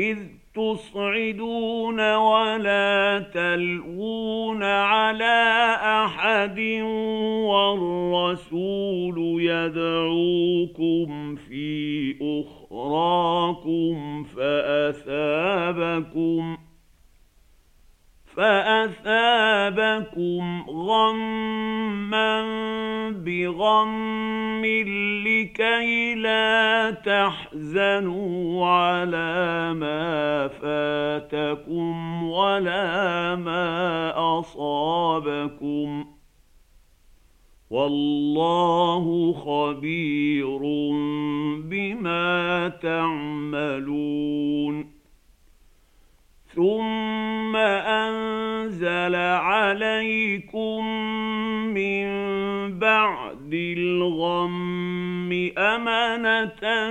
إذ تصعدون ولا تلوون على أحد والرسول يدعوكم في أخراكم فأثابكم غما بغم لكي لا تحزنوا على ما فاتكم ولا ما أصابكم والله خبير بما تعملون ثم أنزل عليكم من بعد الغم أمنة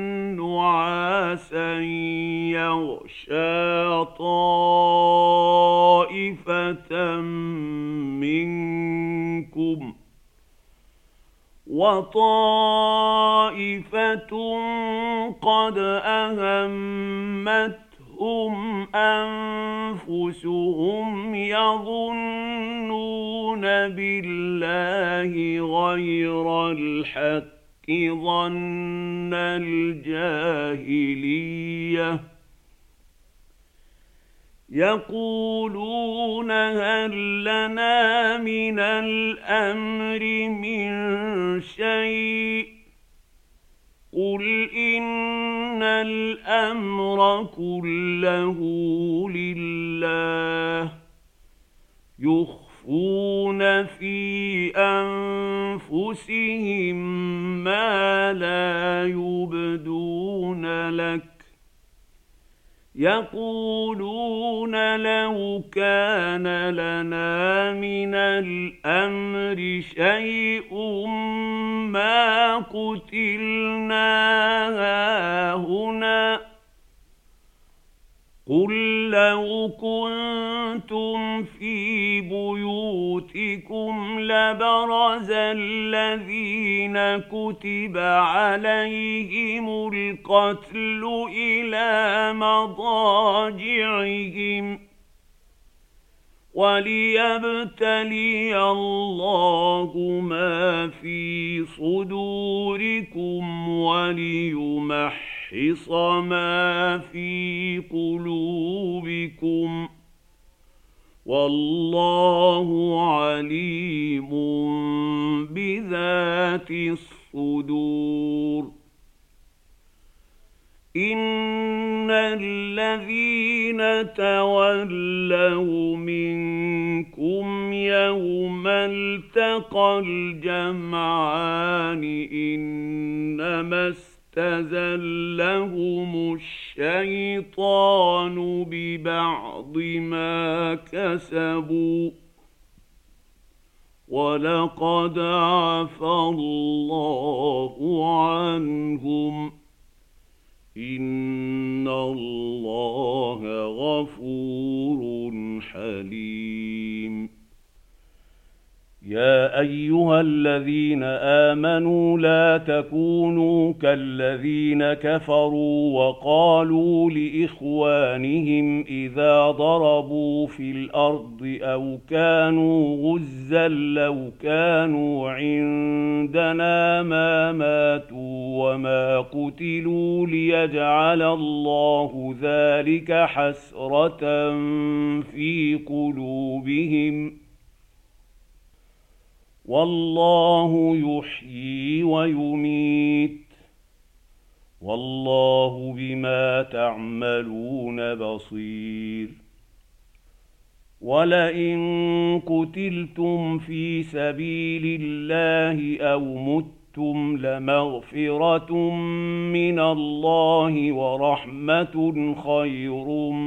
نعاسا يغشى طائفة منكم وطائفة قد أهمتهم أنفسهم يظنون بالله غير الحق ظن الجاهلية يقولون هل لنا من الأمر من شيء قل إن الأمر كله لله يخفون في أنفسهم ما لا يبدون لك يقولون لو كان لنا من الأمر شيء ما قتلنا هاهنا قل لو كنتم في بيوتكم لبرز الذين كتب عليهم القتل إلى مضاجعهم وليبتلي الله ما في صدوركم وليمحص ما في قلوبكم والله عليم بذات الصدور إن الذين تولوا منكم يوم التقى الجمعان إنما استزلهم الشيطان ببعض ما كسبوا ولقد عفى الله عنهم إن الله غفور حليم يا أيها الذين آمنوا لا تكونوا كالذين كفروا وقالوا لإخوانهم إذا ضربوا في الأرض أو كانوا غزا لو كانوا عندنا ما ماتوا وما قتلوا ليجعل الله ذلك حسرة في قلوبهم والله يحيي ويميت والله بما تعملون بصير ولئن قتلتم في سبيل الله أو متم لمغفرة من الله ورحمة خير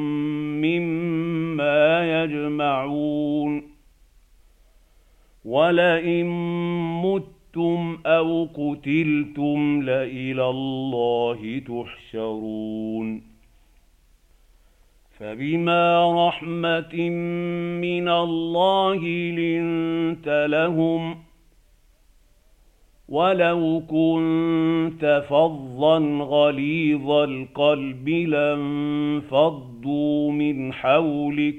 مما يجمعون ولئن متم أو قتلتم لإلى الله تحشرون فبما رحمة من الله لنت لهم ولو كنت فظا غليظ القلب لانفضوا من حولك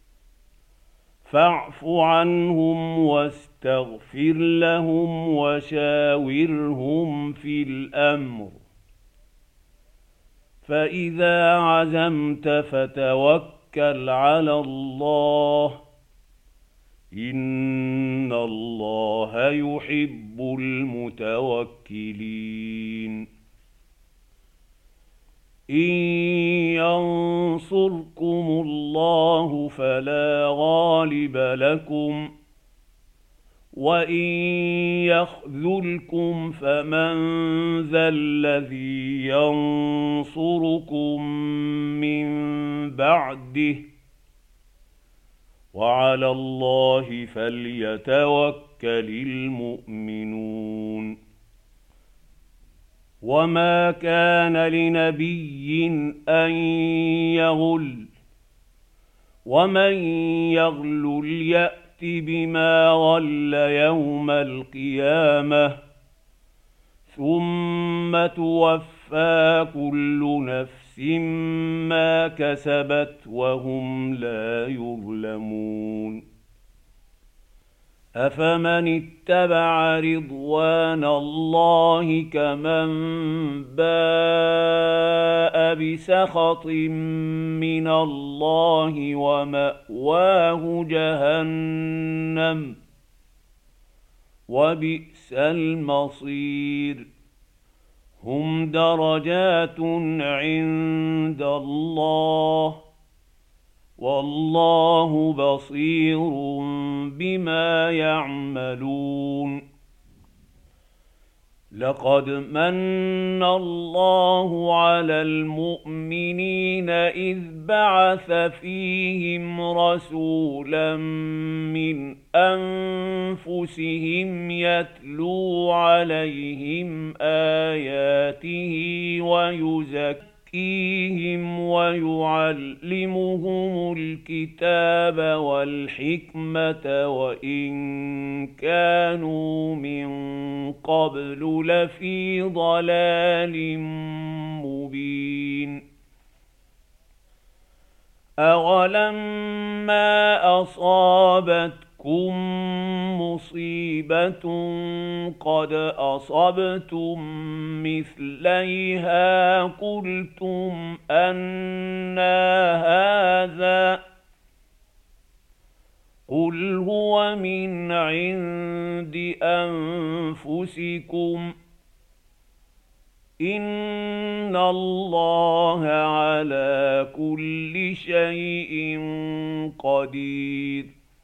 فاعف عنهم واستغفر لهم وشاورهم في الأمر فإذا عزمت فتوكل على الله إن الله يحب المتوكلين إن ينصركم الله فلا غالب لكم وإن يخذلكم فمن ذا الذي ينصركم من بعده وعلى الله فليتوكل المؤمنون وما كان لنبي أن يغل ومن يغلل يأت بما غل يوم القيامة ثم توفى كل نفس ما كسبت وهم لا يظلمون أفمن اتبع رضوان الله كمن باء بسخط من الله ومأواه جهنم وبئس المصير هم درجات عند الله والله بصير بما يعملون لقد من الله على المؤمنين إذ بعث فيهم رسولا من أنفسهم يتلو عليهم آياته ويزكيهم ويعلمهم الكتاب والحكمة وإن كانوا من قبل لفي ضلال مبين أولما أصابتكم مصيبة قد أصبتم مثليها قلتم أنى هذا قل هو من عند أنفسكم إن الله على كل شيء قدير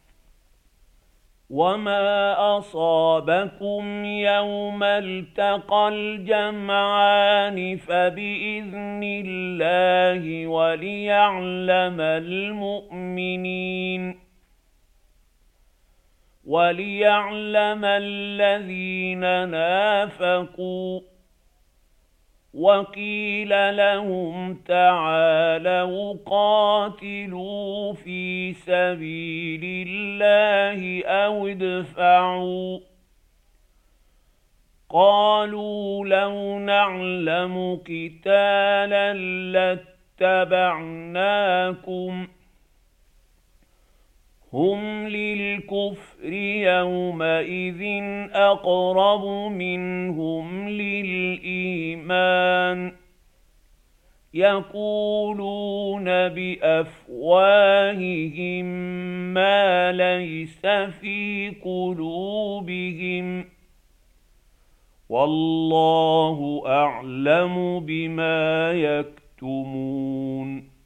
وما أصابكم يوم التقى الجمعان فبإذن الله وليعلم الذين نافقوا وقيل لهم تعالوا قاتلوا في سبيل الله أو ادفعوا قالوا لو نعلم قتالا لاتبعناكم هم للكفر يومئذ أقرب منهم للإيمان يقولون بأفواههم ما ليس في قلوبهم والله أعلم بما يكتمون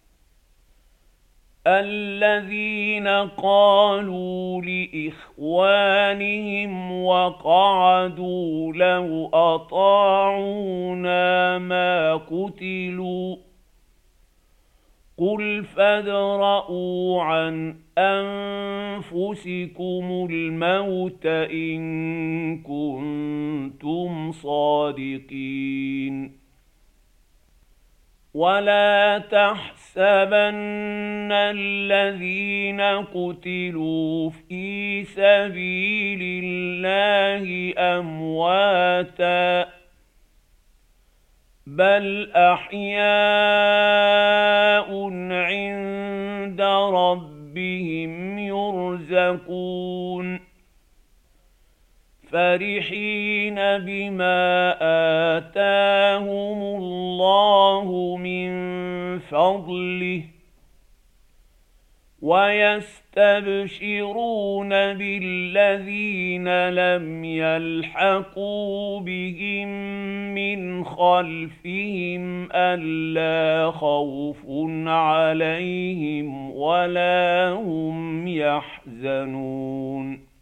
الذين قالوا لإخوانهم وقعدوا لو أطاعونا ما قتلوا قل فادرءوا عن أنفسكم الموت إن كنتم صادقين ولا تحسبوا تحسبن الذين قتلوا في سبيل الله أمواتا بل أحياء عند ربهم يرزقون فرحين بما آتاهم الله من فضله ويستبشرون بالذين لم يلحقوا بهم من خلفهم ألا خوف عليهم ولا هم يحزنون